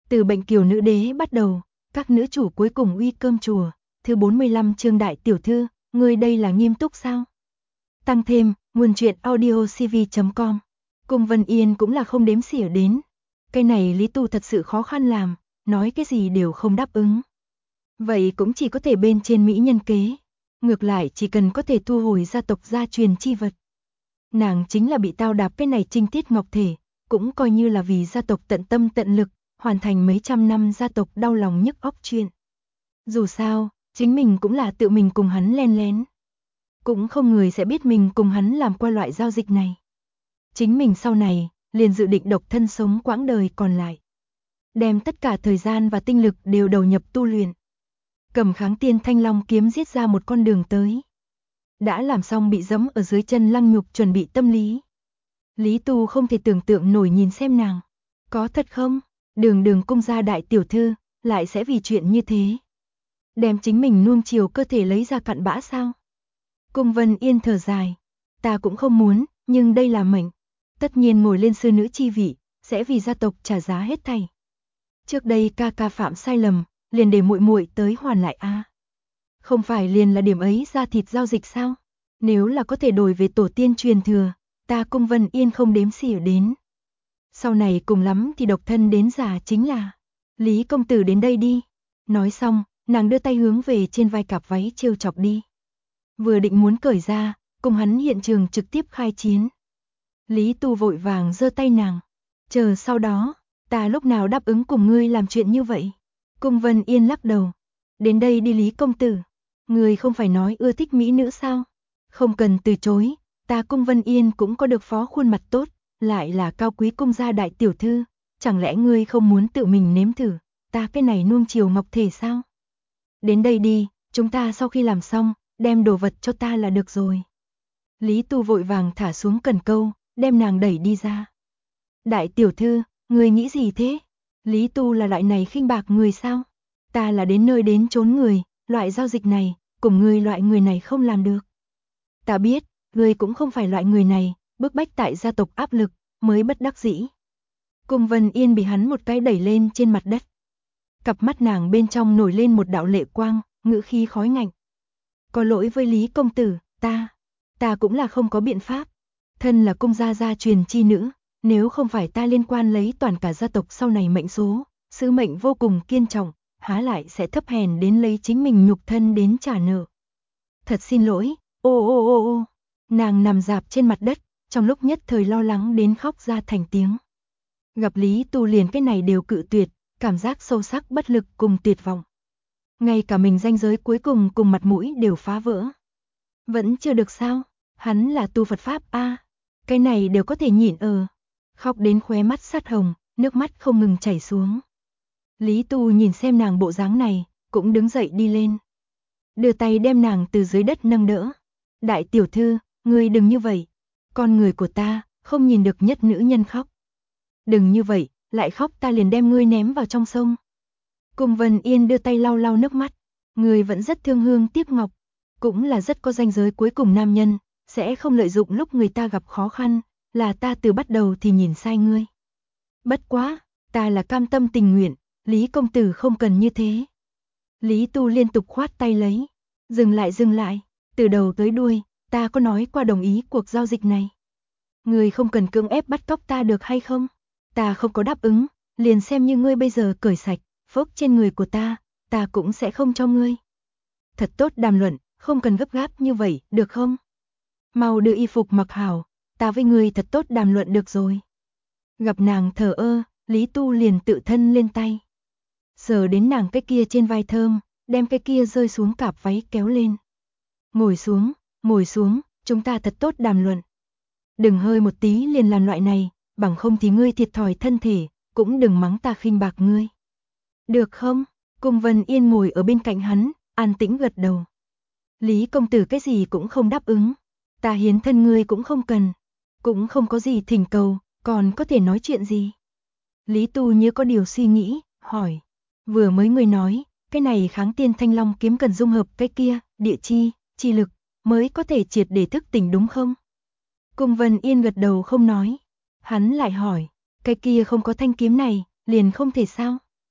Từ Bệnh Kiều Nữ Đế bắt đầu, các nữ chủ cuối cùng uy cơm chùa, thứ 45 chương Đại tiểu thư, ngươi đây là nghiêm túc sao? Tăng thêm, nguồn truyện audiocv.com. Cung Vân Yên cũng là không đếm xỉa đến. Cái này Lý Tu thật sự khó khăn làm, nói cái gì đều không đáp ứng. Vậy cũng chỉ có thể bên trên mỹ nhân kế. Ngược lại chỉ cần có thể thu hồi gia tộc gia truyền chi vật. Nàng chính là bị tao đạp cái này trinh tiết ngọc thể, cũng coi như là vì gia tộc tận tâm tận lực, hoàn thành mấy trăm năm gia tộc đau lòng nhức óc chuyện. Dù sao, chính mình cũng là tự mình cùng hắn len lén. Cũng không người sẽ biết mình cùng hắn làm qua loại giao dịch này. Chính mình sau này, liền dự định độc thân sống quãng đời còn lại. Đem tất cả thời gian và tinh lực đều đầu nhập tu luyện. Cầm Kháng Tiên Thanh Long kiếm giết ra một con đường tới. Đã làm xong bị giẫm ở dưới chân lăng nhục chuẩn bị tâm lý. Lý Tu không thể tưởng tượng nổi nhìn xem nàng. Có thật không? Đường cung gia đại tiểu thư, lại sẽ vì chuyện như thế. Đem chính mình nuông chiều cơ thể lấy ra cặn bã sao? Cung Vân Yên thở dài. Ta cũng không muốn, nhưng đây là mệnh. Tất nhiên ngồi lên sư nữ chi vị, sẽ vì gia tộc trả giá hết thảy. Trước đây ca ca phạm sai lầm, liền để muội muội tới hoàn lại a. Không phải liền là điểm ấy ra thịt giao dịch sao? Nếu là có thể đổi về tổ tiên truyền thừa, ta Cung Vân Yên không đếm xỉa đến. Sau này cùng lắm thì độc thân đến già chính là. Lý công tử đến đây đi. Nói xong, nàng đưa tay hướng về trên vai cặp váy trêu chọc đi. Vừa định muốn cởi ra, cùng hắn hiện trường trực tiếp khai chiến. Lý Tu vội vàng giơ tay nàng. Chờ sau đó, ta lúc nào đáp ứng cùng ngươi làm chuyện như vậy? Cung Vân Yên lắc đầu. Đến đây đi Lý công tử. Ngươi không phải nói ưa thích mỹ nữ sao? Không cần từ chối, ta Cung Vân Yên cũng có được phó khuôn mặt tốt, lại là cao quý cung gia đại tiểu thư. Chẳng lẽ ngươi không muốn tự mình nếm thử, ta cái này nuông chiều ngọc thể sao? Đến đây đi, chúng ta sau khi làm xong, đem đồ vật cho ta là được rồi. Lý Tu vội vàng thả xuống cần câu, đem nàng đẩy đi ra. Đại tiểu thư, ngươi nghĩ gì thế? Lý Tu là loại này khinh bạc người sao? Ta là đến nơi đến chốn người, loại giao dịch này, cùng ngươi loại người này không làm được. Ta biết, ngươi cũng không phải loại người này, bức bách tại gia tộc áp lực, mới bất đắc dĩ. Cung Vân Yên bị hắn một cái đẩy lên trên mặt đất. Cặp mắt nàng bên trong nổi lên một đạo lệ quang, ngữ khí khói ngạnh. Có lỗi với Lý công tử, ta cũng là không có biện pháp. Thân là cung gia truyền chi nữ, nếu không phải ta liên quan lấy toàn cả gia tộc sau này mệnh số, sứ mệnh vô cùng kiên trọng, há lại sẽ thấp hèn đến lấy chính mình nhục thân đến trả nợ. Thật xin lỗi, ô. Nàng nằm rạp trên mặt đất, trong lúc nhất thời lo lắng đến khóc ra thành tiếng. Gặp Lý Tu liền cái này đều cự tuyệt, cảm giác sâu sắc bất lực cùng tuyệt vọng. Ngay cả mình ranh giới cuối cùng mặt mũi đều phá vỡ. Vẫn chưa được sao? Hắn là tu Phật Pháp a, cái này đều có thể nhịn khóc đến khóe mắt sát hồng, nước mắt không ngừng chảy xuống. Lý Tu nhìn xem nàng bộ dáng này, cũng đứng dậy đi lên. Đưa tay đem nàng từ dưới đất nâng đỡ. Đại tiểu thư, ngươi đừng như vậy. Con người của ta, không nhìn được nhất nữ nhân khóc. Đừng như vậy, lại khóc ta liền đem ngươi ném vào trong sông. Cung Vân Yên đưa tay lau lau nước mắt. Ngươi vẫn rất thương hương tiếc ngọc, cũng là rất có ranh giới cuối cùng nam nhân, sẽ không lợi dụng lúc người ta gặp khó khăn, là ta từ bắt đầu thì nhìn sai ngươi. Bất quá, ta là cam tâm tình nguyện, Lý công tử không cần như thế. Lý Tu liên tục khoát tay lấy. Dừng lại, từ đầu tới đuôi, ta có nói qua đồng ý cuộc giao dịch này. Ngươi không cần cưỡng ép bắt cóc ta được hay không? Ta không có đáp ứng, liền xem như ngươi bây giờ cởi sạch, phốc trên người của ta cũng sẽ không cho ngươi. Thật tốt đàm luận, không cần gấp gáp như vậy, được không? Mau đưa y phục mặc hảo, ta với ngươi thật tốt đàm luận được rồi. Gặp nàng thờ ơ, Lý Tu liền tự thân lên tay. Sờ đến nàng cái kia trên vai thơm, đem cái kia rơi xuống cạp váy kéo lên. Ngồi xuống, chúng ta thật tốt đàm luận. Đừng hơi một tí liền làm loại này, bằng không thì ngươi thiệt thòi thân thể, cũng đừng mắng ta khinh bạc ngươi. Được không? Cung Vân Yên ngồi ở bên cạnh hắn, an tĩnh gật đầu. Lý công tử cái gì cũng không đáp ứng, ta hiến thân ngươi cũng không cần, cũng không có gì thỉnh cầu, còn có thể nói chuyện gì? Lý Tu như có điều suy nghĩ, hỏi. Vừa mới ngươi nói, cái này Kháng Tiên Thanh Long kiếm cần dung hợp cái kia, địa chi lực, mới có thể triệt để thức tỉnh đúng không? Cung Vân Yên gật đầu không nói. Hắn lại hỏi, cái kia không có thanh kiếm này, liền không thể sao?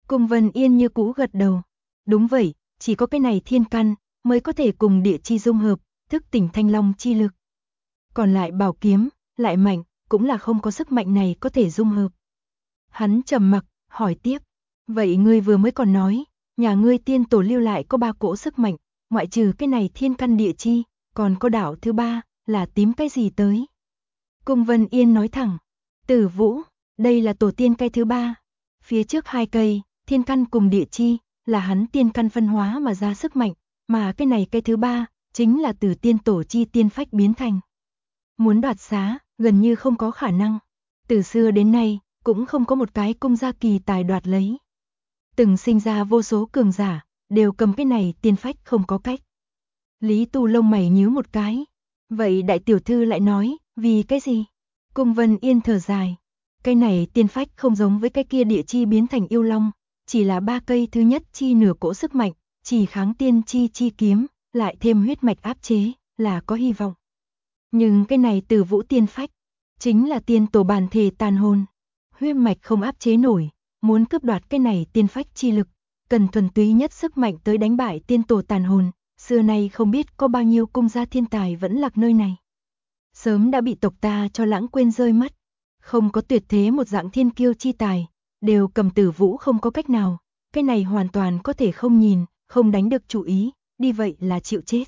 Cung Vân Yên như cũ gật đầu. Đúng vậy, chỉ có cái này thiên căn mới có thể cùng địa chi dung hợp, thức tỉnh thanh long chi lực. Còn lại bảo kiếm, lại mạnh, cũng là không có sức mạnh này có thể dung hợp. Hắn trầm mặc, hỏi tiếp. Vậy ngươi vừa mới còn nói, nhà ngươi tiên tổ lưu lại có 3 cỗ sức mạnh, ngoại trừ cái này thiên căn địa chi, còn có đạo thứ 3, là tím cái gì tới? Cung Vân Yên nói thẳng. Tử Vũ, đây là tổ tiên cây thứ 3. Phía trước 2 cây, thiên căn cùng địa chi, là hắn tiên căn phân hóa mà ra sức mạnh, mà cái này cây thứ 3, chính là từ tiên tổ chi tiên phách biến thành. Muốn đoạt xá, gần như không có khả năng. Từ xưa đến nay, cũng không có một cái cung gia kỳ tài đoạt lấy. Từng sinh ra vô số cường giả, đều cầm cái này tiên phách không có cách. Lý Tu lông mày nhíu một cái. Vậy đại tiểu thư lại nói, vì cái gì? Cung Vân Yên thở dài. Cái này tiên phách không giống với cái kia địa chi biến thành yêu long, chỉ là 3 cây thứ nhất chi nửa cỗ sức mạnh, chỉ kháng tiên chi chi kiếm, lại thêm huyết mạch áp chế, là có hy vọng. Nhưng cái này Tử Vũ tiên phách, chính là tiên tổ bản thể tàn hồn. Huyết mạch không áp chế nổi, muốn cướp đoạt cái này tiên phách chi lực, cần thuần túy nhất sức mạnh tới đánh bại tiên tổ tàn hồn, xưa nay không biết có bao nhiêu cung gia thiên tài vẫn lạc nơi này. Sớm đã bị tộc ta cho lãng quên rơi mất, không có tuyệt thế một dạng thiên kiêu chi tài, đều cầm Tử Vũ không có cách nào, cái này hoàn toàn có thể không nhìn, không đánh được chủ ý, đi vậy là chịu chết.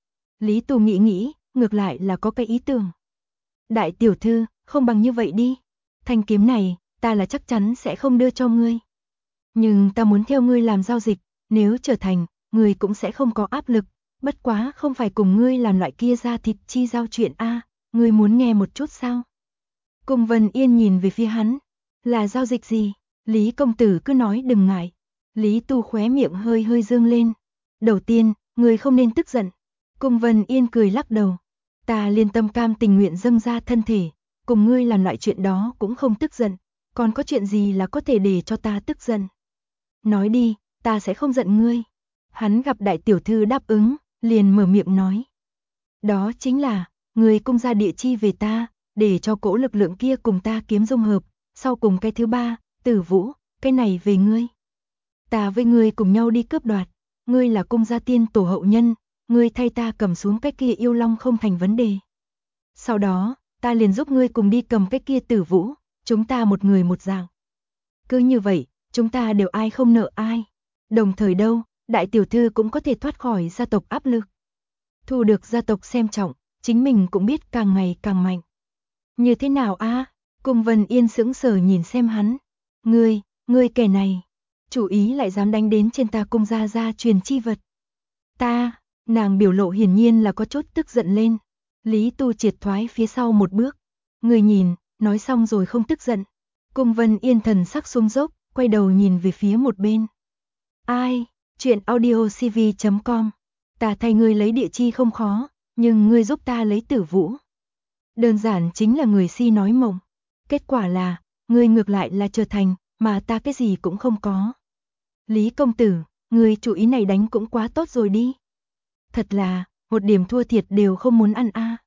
Lý Tu nghĩ nghĩ, ngược lại là có cái ý tưởng. Đại tiểu thư, không bằng như vậy đi. Thanh kiếm này, ta là chắc chắn sẽ không đưa cho ngươi. Nhưng ta muốn theo ngươi làm giao dịch, nếu trở thành, ngươi cũng sẽ không có áp lực. Bất quá không phải cùng ngươi làm loại kia ra thịt chi giao chuyện a, ngươi muốn nghe một chút sao? Cung Vân Yên nhìn về phía hắn. Là giao dịch gì? Lý công tử cứ nói đừng ngại. Lý Tu khóe miệng hơi hơi dương lên. Đầu tiên, ngươi không nên tức giận. Cung Vân Yên cười lắc đầu. Ta liên tâm cam tình nguyện dâng ra thân thể, cùng ngươi làm loại chuyện đó cũng không tức giận, còn có chuyện gì là có thể để cho ta tức giận? Nói đi, ta sẽ không giận ngươi. Hắn gặp đại tiểu thư đáp ứng, liền mở miệng nói. Đó chính là, ngươi cung ra địa chi về ta, để cho cỗ lực lượng kia cùng ta kiếm dung hợp, sau cùng cái thứ 3, Tử Vũ, cái này về ngươi. Ta với ngươi cùng nhau đi cướp đoạt, ngươi là cung gia tiên tổ hậu nhân, ngươi thay ta cầm xuống cái kia yêu long không thành vấn đề. Sau đó, ta liền giúp ngươi cùng đi cầm cái kia Tử Vũ, chúng ta một người một dạng. Cứ như vậy, chúng ta đều ai không nợ ai. Đồng thời đâu, đại tiểu thư cũng có thể thoát khỏi gia tộc áp lực. Thu được gia tộc xem trọng, chính mình cũng biết càng ngày càng mạnh. Như thế nào a? Cung Vân Yên sững sờ nhìn xem hắn. Ngươi kẻ này, chủ ý lại dám đánh đến trên ta cung gia gia truyền chi vật. Ta, nàng biểu lộ hiển nhiên là có chút tức giận lên. Lý Tu triệt thoái phía sau một bước. Người nhìn, nói xong rồi không tức giận. Cung Vân Yên thần sắc xuống dốc, quay đầu nhìn về phía một bên. Ai, chuyện audiocv.com. Ta thay ngươi lấy địa chi không khó, nhưng ngươi giúp ta lấy Tử Vũ. Đơn giản chính là người si nói mộng. Kết quả là, ngươi ngược lại là trở thành, mà ta cái gì cũng không có. Lý công tử, ngươi chủ ý này đánh cũng quá tốt rồi đi. Thật là, một điểm thua thiệt đều không muốn ăn a.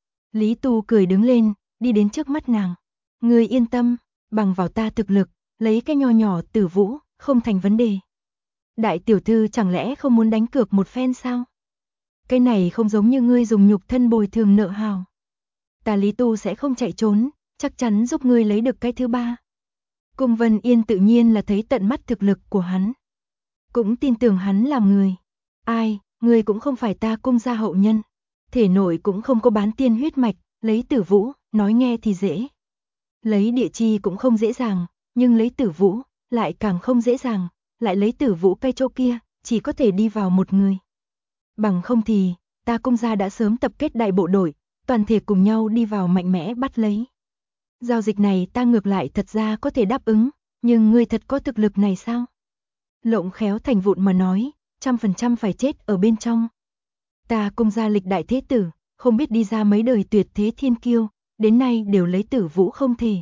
Lý Tu cười đứng lên, đi đến trước mắt nàng. Ngươi yên tâm, bằng vào ta thực lực, lấy cái nho nhỏ Tử Vũ, không thành vấn đề. Đại tiểu thư chẳng lẽ không muốn đánh cược một phen sao? Cái này không giống như ngươi dùng nhục thân bồi thường nợ hào. Ta Lý Tu sẽ không chạy trốn, chắc chắn giúp ngươi lấy được cái thứ 3. Cung Vân Yên tự nhiên là thấy tận mắt thực lực của hắn. Cũng tin tưởng hắn làm người. Ai, ngươi cũng không phải ta cung gia hậu nhân. Thể nội cũng không có bán tiên huyết mạch, lấy Tử Vũ, nói nghe thì dễ. Lấy địa chi cũng không dễ dàng, nhưng lấy Tử Vũ, lại càng không dễ dàng, lại lấy Tử Vũ cây chỗ kia, chỉ có thể đi vào một người. Bằng không thì, ta cung gia đã sớm tập kết đại bộ đội, toàn thể cùng nhau đi vào mạnh mẽ bắt lấy. Giao dịch này ta ngược lại thật ra có thể đáp ứng, nhưng ngươi thật có thực lực này sao? Lộng khéo thành vụn mà nói, 100% phải chết ở bên trong. Ta cung gia lịch đại thế tử, không biết đi ra mấy đời tuyệt thế thiên kiêu, đến nay đều lấy Tử Vũ không thể.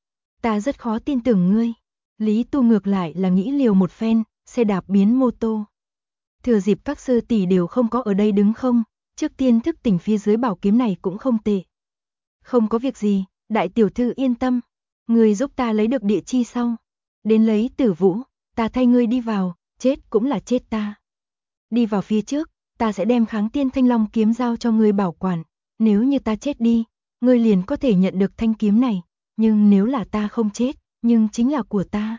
Ta rất khó tin tưởng ngươi. Lý Tu ngược lại là nghĩ liều một phen, xe đạp biến mô tô. Thừa dịp các sư tỷ đều không có ở đây đứng không, trước tiên thức tỉnh phía dưới bảo kiếm này cũng không tệ. Không có việc gì, đại tiểu thư yên tâm, ngươi giúp ta lấy được địa chi sau. Đến lấy Tử Vũ, ta thay ngươi đi vào, chết cũng là chết ta. Đi vào phía trước, ta sẽ đem Kháng Tiên Thanh Long kiếm giao cho ngươi bảo quản, nếu như ta chết đi, ngươi liền có thể nhận được thanh kiếm này, nhưng nếu là ta không chết, nhưng chính là của ta.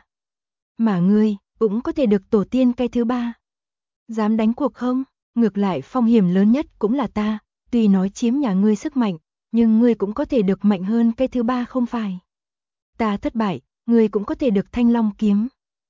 Mà ngươi, cũng có thể được tổ tiên cái thứ ba. Dám đánh cuộc không? Ngược lại phong hiểm lớn nhất cũng là ta, tuy nói chiếm nhà ngươi sức mạnh, nhưng ngươi cũng có thể được mạnh hơn cái thứ ba không phải. Ta thất bại, ngươi cũng có thể được Thanh Long kiếm.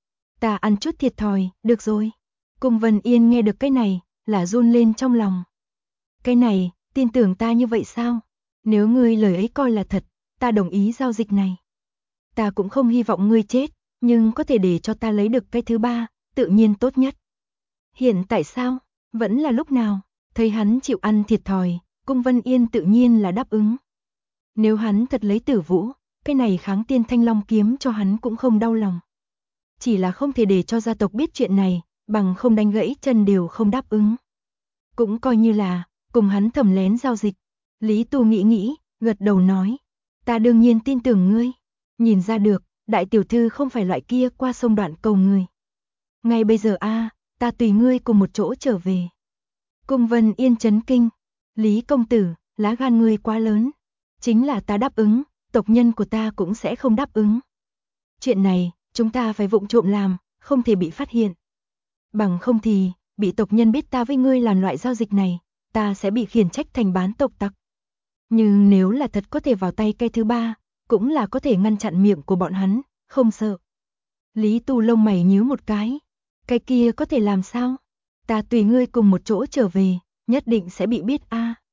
Ta ăn chút thiệt thòi, được rồi. Cung Vân Yên nghe được cái này, là run lên trong lòng. Cái này, tin tưởng ta như vậy sao? Nếu ngươi lời ấy coi là thật, ta đồng ý giao dịch này. Ta cũng không hy vọng ngươi chết, nhưng có thể để cho ta lấy được cái thứ ba, tự nhiên tốt nhất. Hiện tại sao? Vẫn là lúc nào? Thấy hắn chịu ăn thiệt thòi, Cung Vân Yên tự nhiên là đáp ứng. Nếu hắn thật lấy Tử Vũ, cái này Kháng Tiên Thanh Long kiếm cho hắn cũng không đau lòng. Chỉ là không thể để cho gia tộc biết chuyện này, bằng không đánh gãy chân đều không đáp ứng. Cũng coi như là, cùng hắn thầm lén giao dịch. Lý Tu nghĩ, gật đầu nói. Ta đương nhiên tin tưởng ngươi. Nhìn ra được, đại tiểu thư không phải loại kia qua sông đoạn cầu người. Ngay bây giờ ta tùy ngươi cùng một chỗ trở về. Cung Vân Yên chấn kinh. Lý công tử, lá gan ngươi quá lớn. Chính là ta đáp ứng, tộc nhân của ta cũng sẽ không đáp ứng. Chuyện này, chúng ta phải vụng trộm làm, không thể bị phát hiện. Bằng không thì, bị tộc nhân biết ta với ngươi làm loại giao dịch này, ta sẽ bị khiển trách thành bán tộc tặc. Nhưng nếu là thật có thể vào tay cây thứ ba, cũng là có thể ngăn chặn miệng của bọn hắn, không sợ. Lý Tu lông mày nhíu một cái. Cái kia có thể làm sao? Ta tùy ngươi cùng một chỗ trở về, nhất định sẽ bị biết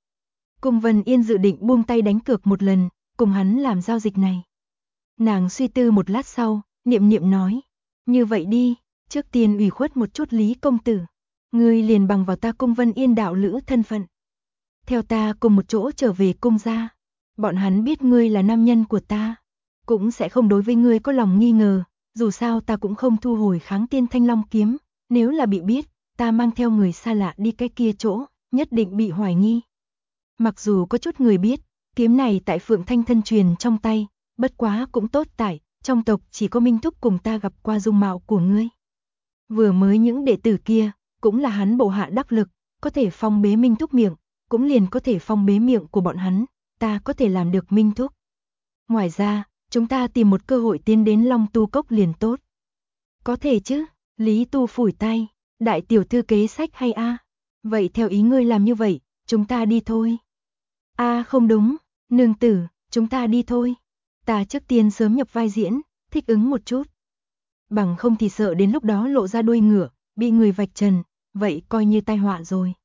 Cung Vân Yên dự định buông tay đánh cược một lần, cùng hắn làm giao dịch này. Nàng suy tư một lát sau, niệm nói. Như vậy đi, trước tiên ủy khuất một chút Lý công tử. Ngươi liền bằng vào ta Cung Vân Yên đạo lữ thân phận. Theo ta cùng một chỗ trở về cung gia. Bọn hắn biết ngươi là nam nhân của ta, cũng sẽ không đối với ngươi có lòng nghi ngờ, dù sao ta cũng không thu hồi Kháng Tiên Thanh Long kiếm, nếu là bị biết, ta mang theo người xa lạ đi cái kia chỗ, nhất định bị hoài nghi. Mặc dù có chút người biết, kiếm này tại Phượng Thanh thân truyền trong tay, bất quá cũng tốt tại, trong tộc chỉ có Minh Thúc cùng ta gặp qua dung mạo của ngươi. Vừa mới những đệ tử kia, cũng là hắn bộ hạ đắc lực, có thể phong bế Minh Thúc miệng, cũng liền có thể phong bế miệng của bọn hắn, ta có thể làm được Minh Thúc. Ngoài ra, chúng ta tìm một cơ hội tiến đến Long Tu Cốc liền tốt. Có thể chứ, Lý Tu phủi tay, đại tiểu thư kế sách hay Vậy theo ý ngươi làm như vậy, chúng ta đi thôi. Không đúng, nương tử, chúng ta đi thôi. Ta trước tiên sớm nhập vai diễn, thích ứng một chút. Bằng không thì sợ đến lúc đó lộ ra đuôi ngựa, bị người vạch trần, vậy coi như tai họa rồi.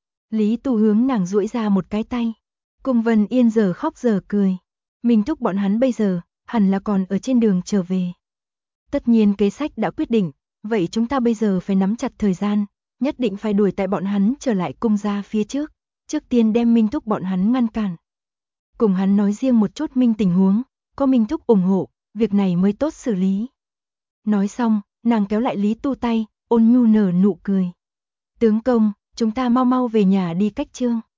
Lý Tu hướng nàng duỗi ra một cái tay. Cung Vân Yên giờ khóc giờ cười. Minh Thúc bọn hắn bây giờ, hẳn là còn ở trên đường trở về. Tất nhiên kế sách đã quyết định, vậy chúng ta bây giờ phải nắm chặt thời gian, nhất định phải đuổi tại bọn hắn trở lại cung gia phía trước, trước tiên đem Minh Thúc bọn hắn ngăn cản. Cùng hắn nói riêng một chút Minh tình huống, có Minh Thúc ủng hộ, việc này mới tốt xử lý. Nói xong, nàng kéo lại Lý Tu tay, ôn nhu nở nụ cười. Tướng công, chúng ta mau mau về nhà đi cách trương.